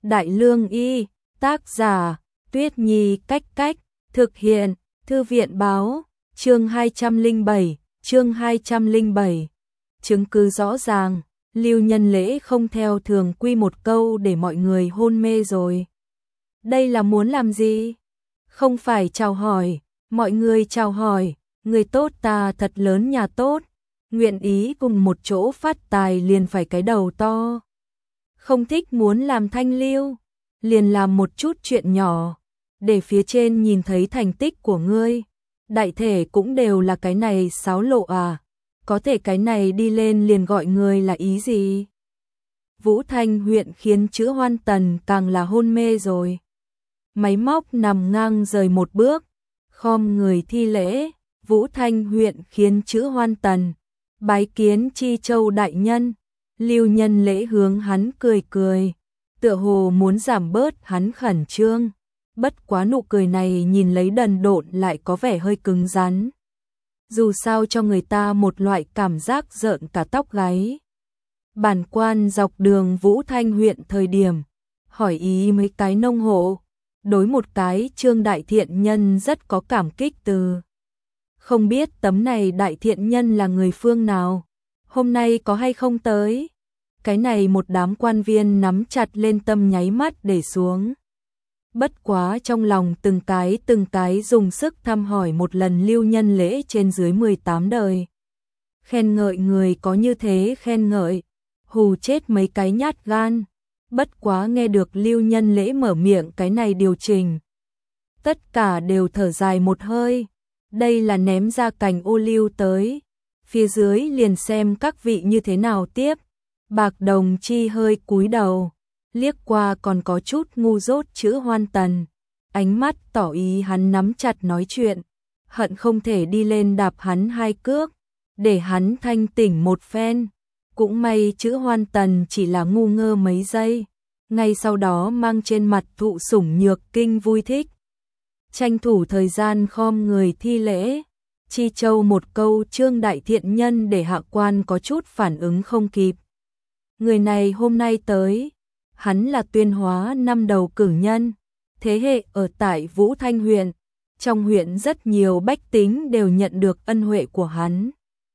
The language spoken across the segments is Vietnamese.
Đại Lương Y, tác giả, Tuyết Nhi Cách Cách, thực hiện, Thư viện báo, chương 207, chứng cứ rõ ràng, Lưu Nhân Lễ không theo thường quy một câu để mọi người hôn mê rồi. Đây là muốn làm gì? Không phải chào hỏi, mọi người chào hỏi, người tốt ta thật lớn nhà tốt, nguyện ý cùng một chỗ phát tài liền phải cái đầu to. Không thích muốn làm thanh lưu, liền làm một chút chuyện nhỏ, để phía trên nhìn thấy thành tích của ngươi. Đại thể cũng đều là cái này xáo lộ à, có thể cái này đi lên liền gọi người là ý gì? Vũ Thanh huyện khiến chữ Hoan Tần càng là hôn mê rồi. Máy móc nằm ngang rời một bước, khom người thi lễ, Vũ Thanh huyện khiến chữ Hoan Tần, bái kiến Chi Châu đại nhân. Lưu Nhân Lễ hướng hắn cười cười, tựa hồ muốn giảm bớt hắn khẩn trương, bất quá nụ cười này nhìn lấy đần độn lại có vẻ hơi cứng rắn. Dù sao cho người ta một loại cảm giác rợn cả tóc gáy. Bản quan dọc đường Vũ Thanh huyện thời điểm, hỏi ý mấy cái nông hộ, đối một cái Trương đại thiện nhân rất có cảm kích từ. Không biết tấm này đại thiện nhân là người phương nào, hôm nay có hay không tới? Cái này một đám quan viên nắm chặt lên tâm nháy mắt để xuống. Bất quá trong lòng từng cái dùng sức thăm hỏi một lần Lưu Nhân Lễ trên dưới 18 đời. Khen ngợi người có như thế khen ngợi, hù chết mấy cái nhát gan. Bất quá nghe được Lưu Nhân Lễ mở miệng cái này điều chỉnh, tất cả đều thở dài một hơi. Đây là ném ra cành ô liu tới, phía dưới liền xem các vị như thế nào tiếp. Bạc Đồng Chi hơi cúi đầu, liếc qua còn có chút ngu dốt chữ Hoan Tần, ánh mắt tỏ ý hắn nắm chặt nói chuyện, hận không thể đi lên đạp hắn hai cước, để hắn thanh tỉnh một phen. Cũng may chữ Hoan Tần chỉ là ngu ngơ mấy giây, ngay sau đó mang trên mặt thụ sủng nhược kinh vui thích. Tranh thủ thời gian khom người thi lễ, Chi Châu một câu Trương đại thiện nhân để hạ quan có chút phản ứng không kịp. Người này hôm nay tới, hắn là Tuyên Hóa năm đầu cử nhân, thế hệ ở tại Vũ Thanh huyện, trong huyện rất nhiều bách tính đều nhận được ân huệ của hắn.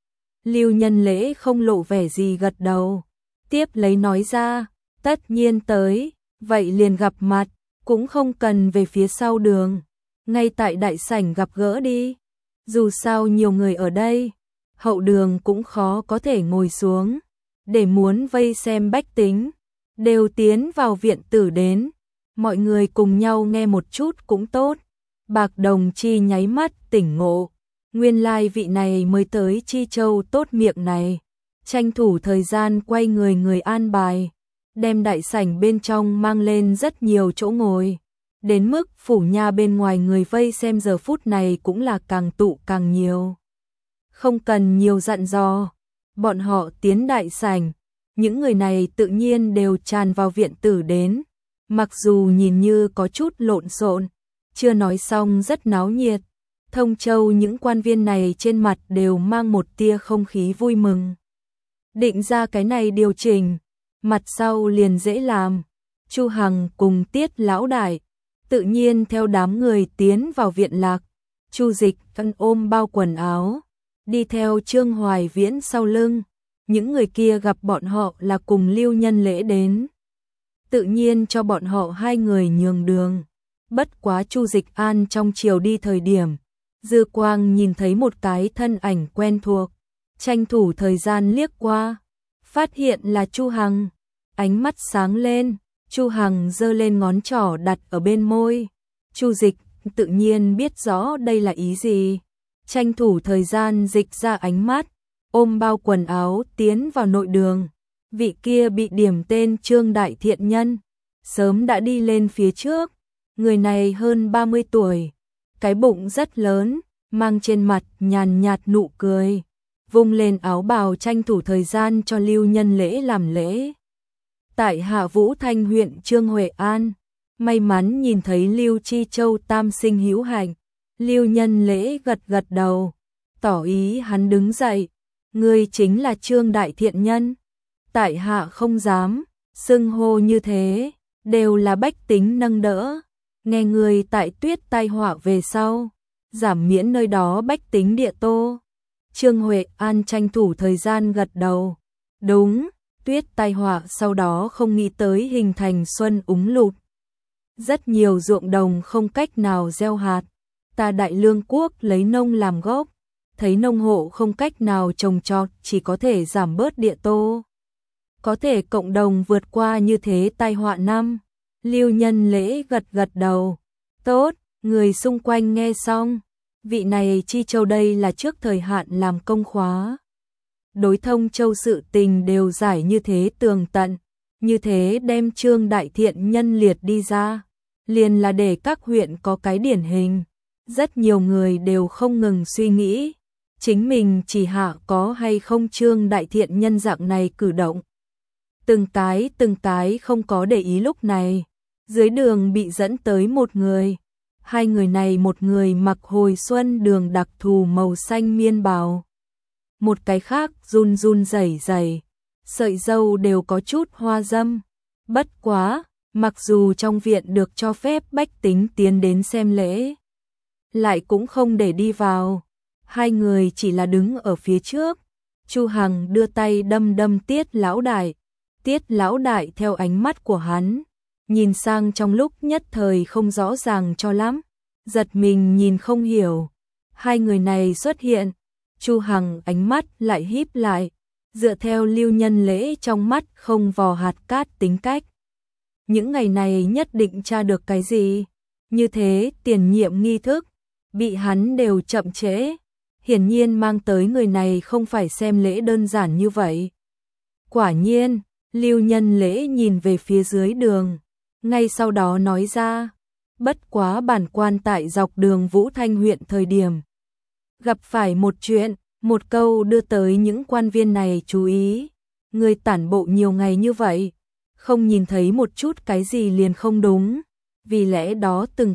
Lưu Nhân Lễ không lộ vẻ gì gật đầu, tiếp lấy nói ra, tất nhiên tới, vậy liền gặp mặt, cũng không cần về phía sau đường, ngay tại đại sảnh gặp gỡ đi, dù sao nhiều người ở đây, hậu đường cũng khó có thể ngồi xuống, để muốn vây xem bách tính, đều tiến vào viện tử đến, mọi người cùng nhau nghe một chút cũng tốt. Bạc Đồng Chi nháy mắt tỉnh ngộ, nguyên lai vị này mới tới Chi Châu tốt miệng này, tranh thủ thời gian quay người an bài, đem đại sảnh bên trong mang lên rất nhiều chỗ ngồi, đến mức phủ nha bên ngoài người vây xem giờ phút này cũng là càng tụ càng nhiều. Không cần nhiều dặn dò, bọn họ tiến đại sảnh, những người này tự nhiên đều tràn vào viện tử đến, mặc dù nhìn như có chút lộn xộn, chưa nói xong rất náo nhiệt. Thông Châu những quan viên này trên mặt đều mang một tia không khí vui mừng. Định ra cái này điều chỉnh, mặt sau liền dễ làm. Chu Hằng cùng Tiết lão đại, tự nhiên theo đám người tiến vào viện lạc. Chu Dịch căn ôm bao quần áo, đi theo Trương Hoài Viễn sau lưng. Những người kia gặp bọn họ là cùng Lưu Nhân Lễ đến, tự nhiên cho bọn họ hai người nhường đường. Bất quá Chu Dịch An trong chiều đi thời điểm, dư quang nhìn thấy một cái thân ảnh quen thuộc, tranh thủ thời gian liếc qua, phát hiện là Chu Hằng, ánh mắt sáng lên, Chu Hằng giơ lên ngón trỏ đặt ở bên môi. Chu Dịch tự nhiên biết rõ đây là ý gì, tranh thủ thời gian dịch ra ánh mắt, ôm bao quần áo tiến vào nội đường. Vị kia bị điểm tên Trương đại thiện nhân, sớm đã đi lên phía trước, người này hơn 30 tuổi, cái bụng rất lớn, mang trên mặt nhàn nhạt nụ cười, vung lên áo bào tranh thủ thời gian cho Lưu Nhân Lễ làm lễ. Tại Hạ Vũ Thanh huyện Trương Huệ An, may mắn nhìn thấy Lưu Chi Châu tam sinh hữu hạnh, Lưu Nhân Lễ gật gật đầu, tỏ ý hắn đứng dậy, ngươi chính là Trương đại thiện nhân. Tại hạ không dám xưng hô như thế, đều là bách tính nâng đỡ. Nghe người tại Tuyết tai họa về sau, giảm miễn nơi đó bách tính địa tô. Trương Huệ An tranh thủ thời gian gật đầu. Đúng, Tuyết tai họa sau đó không nghĩ tới hình thành xuân úng lụt. Rất nhiều ruộng đồng không cách nào gieo hạt. Ta Đại Lương quốc lấy nông làm gốc, thấy nông hộ không cách nào trồng trọt, chỉ có thể giảm bớt địa tô. Có thể cộng đồng vượt qua như thế tai họa năm. Lưu Nhân Lễ gật gật đầu. Tốt, người xung quanh nghe xong. Vị này Chi Châu đây là trước thời hạn làm công khóa. Đối Thông Châu sự tình đều giải như thế tường tận. Như thế đem Trương Đại Thiện nhân liệt đi ra. Liền là để các huyện có cái điển hình. Rất nhiều người đều không ngừng suy nghĩ. Chính mình chỉ hạ có hay không Trương Đại Thiện nhân dạng này cử động. Từng cái không có để ý lúc này. Dưới đường bị dẫn tới một người. Hai người này, một người mặc hồi xuân đường đặc thù màu xanh miên bào. Một cái khác run run rẩy rẩy, sợi râu đều có chút hoa dâm. Bất quá, mặc dù trong viện được cho phép bách tính tiến đến xem lễ, lại cũng không để đi vào. Hai người chỉ là đứng ở phía trước. Chu Hằng đưa tay đâm đâm Tiết lão đại. Tiết lão đại theo ánh mắt của hắn, nhìn sang trong lúc nhất thời không rõ ràng cho lắm, giật mình nhìn không hiểu. Hai người này xuất hiện, Chu Hằng ánh mắt lại híp lại, dựa theo Lưu Nhân Lễ trong mắt không vò hạt cát tính cách. Những ngày này nhất định tra được cái gì, như thế tiền nhiệm nghi thức, bị hắn đều chậm trễ, hiển nhiên mang tới người này không phải xem lễ đơn giản như vậy. Quả nhiên, Lưu Nhân Lễ nhìn về phía dưới đường, ngay sau đó nói ra, bất quá bản quan tại dọc đường Vũ Thanh huyện thời điểm. Gặp phải một chuyện, một câu đưa tới những quan viên này chú ý. Người tản bộ nhiều ngày như vậy, không nhìn thấy một chút cái gì liền không đúng. Vì lẽ đó từng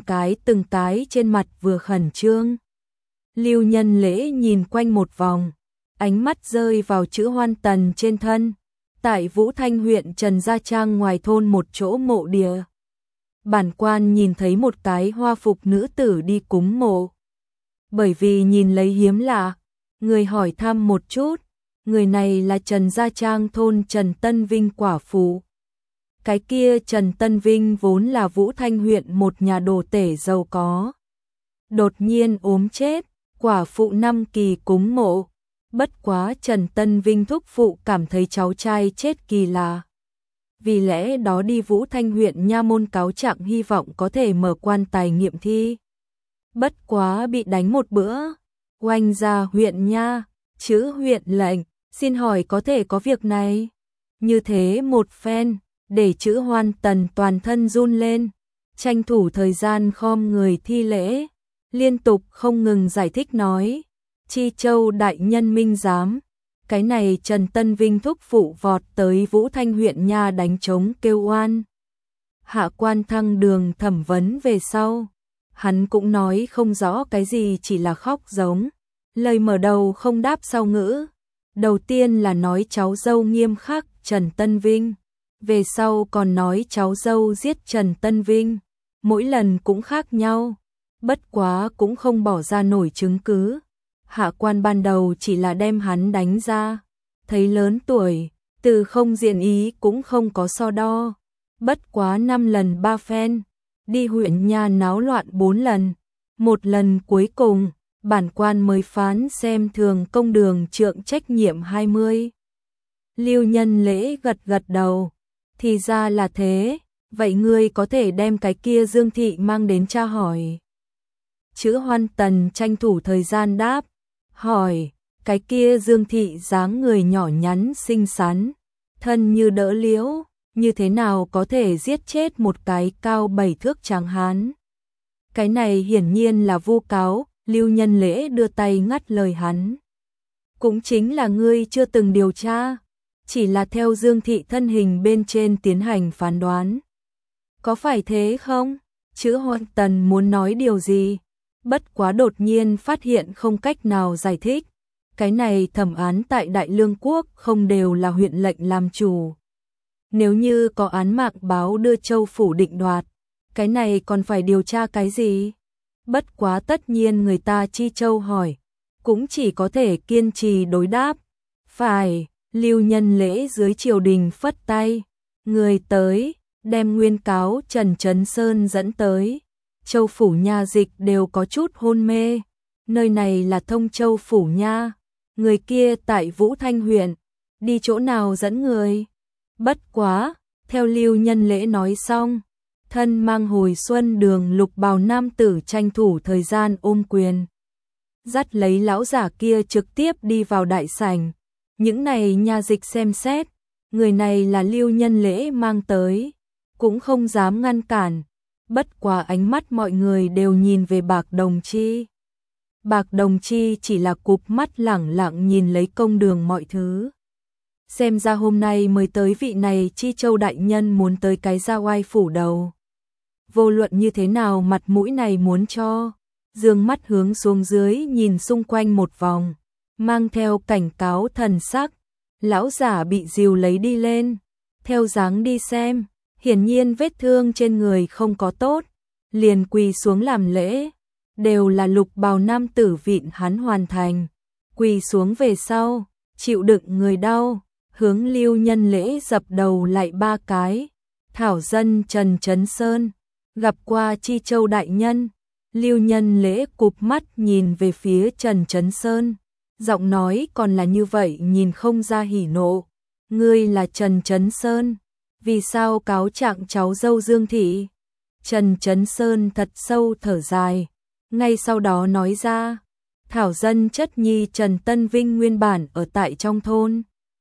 cái trên mặt vừa khẩn trương. Lưu Nhân Lễ nhìn quanh một vòng, ánh mắt rơi vào chữ Hoan Tần trên thân. Tại Vũ Thanh huyện Trần Gia Trang ngoài thôn một chỗ mộ địa. Bản quan nhìn thấy một cái hoa phục nữ tử đi cúng mộ. Bởi vì nhìn lấy hiếm lạ, người hỏi thăm một chút, người này là Trần Gia Trang thôn Trần Tân Vinh quả phụ. Cái kia Trần Tân Vinh vốn là Vũ Thanh huyện một nhà đồ tể giàu có. Đột nhiên ốm chết, quả phụ năm kỳ cúng mộ. Bất quá Trần Tân Vinh thúc phụ cảm thấy cháu trai chết kỳ lạ. Vì lẽ đó đi Vũ Thanh huyện nha môn cáo trạng, hy vọng có thể mở quan tài nghiệm thi. Bất quá bị đánh một bữa. Oanh ra huyện nha, chữ huyện lệnh, xin hỏi có thể có việc này. Như thế một phen, để chữ Hoan Tần toàn thân run lên, tranh thủ thời gian khom người thi lễ, liên tục không ngừng giải thích nói. Chi Châu đại nhân minh giám, cái này Trần Tân Vinh thúc phụ vọt tới Vũ Thanh huyện nha đánh trống kêu oan. Hạ quan thăng đường thẩm vấn về sau, hắn cũng nói không rõ cái gì, chỉ là khóc giống. Lời mở đầu không đáp sau ngữ. Đầu tiên là nói cháu dâu nghiêm khắc Trần Tân Vinh, về sau còn nói cháu dâu giết Trần Tân Vinh. Mỗi lần cũng khác nhau, bất quá cũng không bỏ ra nổi chứng cứ. Hạ quan ban đầu chỉ là đem hắn đánh ra, thấy lớn tuổi, từ không diện ý cũng không có so đo. Bất quá 5 lần 3 phen, đi huyện nha náo loạn 4 lần. Một lần cuối cùng, bản quan mới phán xem thường công đường trượng trách nhiệm 20. Lưu Nhân Lễ gật gật đầu, thì ra là thế, vậy ngươi có thể đem cái kia Dương Thị mang đến tra hỏi. Chữ Hoan Tần tranh thủ thời gian đáp, hỏi, cái kia Dương Thị dáng người nhỏ nhắn xinh xắn, thân như đỡ liễu, như thế nào có thể giết chết một cái cao 7 thước tráng hán. Cái này hiển nhiên là vu cáo. Lưu Nhân Lễ đưa tay ngắt lời hắn. Cũng chính là ngươi chưa từng điều tra, chỉ là theo Dương Thị thân hình bên trên tiến hành phán đoán. Có phải thế không? Chữ Hoan Tần muốn nói điều gì, bất quá đột nhiên phát hiện không cách nào giải thích. Cái này thẩm án tại Đại Lương quốc không đều là huyện lệnh làm chủ. Nếu như có án mạng báo đưa Châu phủ định đoạt, cái này còn phải điều tra cái gì? Bất quá tất nhiên người ta chi Châu hỏi, cũng chỉ có thể kiên trì đối đáp. Phải, Lưu Nhân Lễ dưới triều đình phất tay, người tới, đem nguyên cáo Trần Chấn Sơn dẫn tới. Châu phủ nha dịch đều có chút hôn mê, nơi này là Thông Châu phủ nha, người kia tại Vũ Thanh huyện, đi chỗ nào dẫn người? Bất quá, theo Lưu Nhân Lễ nói xong, thân mang hồi xuân đường lục bào nam tử tranh thủ thời gian ôm quyền. Dắt lấy lão giả kia trực tiếp đi vào đại sảnh. Những này nha dịch xem xét, người này là Lưu Nhân Lễ mang tới, cũng không dám ngăn cản. Bất quá ánh mắt mọi người đều nhìn về Bạc Đồng Chi. Bạc Đồng Chi chỉ là cụp mắt lẳng lặng nhìn lấy công đường mọi thứ. Xem ra hôm nay mới tới vị này Chi Châu đại nhân muốn tới cái Gia Oai phủ đầu. Vô luận như thế nào mặt mũi này muốn cho, dương mắt hướng xuống dưới nhìn xung quanh một vòng, mang theo cảnh cáo thần sắc. Lão giả bị dìu lấy đi lên, theo dáng đi xem, hiển nhiên vết thương trên người không có tốt, liền quỳ xuống làm lễ, đều là lục bào nam tử vịn hắn hoàn thành. Quỳ xuống về sau, chịu đựng người đau, hướng Lưu Nhân Lễ dập đầu lại 3 cái. Thảo dân Trần Chấn Sơn, gặp qua Chi Châu đại nhân. Lưu Nhân Lễ cụp mắt nhìn về phía Trần Chấn Sơn, giọng nói còn là như vậy nhìn không ra hỉ nộ. Ngươi là Trần Chấn Sơn, vì sao cáo trạng cháu dâu Dương thị? Trần Chấn Sơn thật sâu thở dài, ngay sau đó nói ra, thảo dân chất nhi Trần Tân Vinh nguyên bản ở tại trong thôn,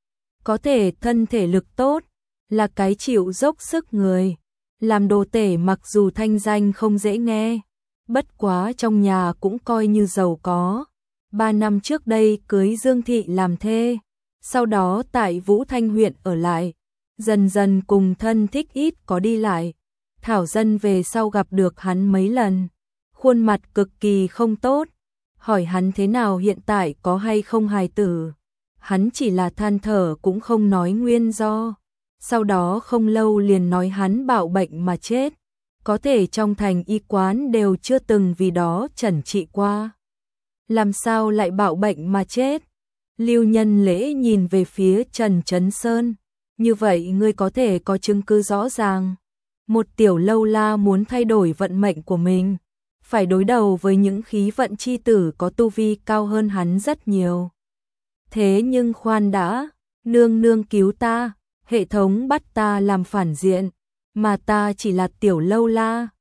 có thể thân thể lực tốt, là cái chịu dốc sức người, làm đồ tể mặc dù thanh danh không dễ nghe, bất quá trong nhà cũng coi như giàu có. 3 năm trước đây cưới Dương thị làm thê, sau đó tại Vũ Thanh huyện ở lại, dần dần cùng thân thích ít có đi lại. Thảo dân về sau gặp được hắn mấy lần, khuôn mặt cực kỳ không tốt, hỏi hắn thế nào hiện tại có hay không hài tử. Hắn chỉ là than thở cũng không nói nguyên do. Sau đó không lâu liền nói hắn bạo bệnh mà chết, có thể trong thành y quán đều chưa từng vì đó chẩn trị qua. Làm sao lại bạo bệnh mà chết? Lưu Nhân Lễ nhìn về phía Trần Chấn Sơn, như vậy ngươi có thể có chứng cứ rõ ràng. Một tiểu lâu la muốn thay đổi vận mệnh của mình, phải đối đầu với những khí vận chi tử có tu vi cao hơn hắn rất nhiều. Thế nhưng khoan đã, nương nương cứu ta, hệ thống bắt ta làm phản diện, mà ta chỉ là tiểu lâu la,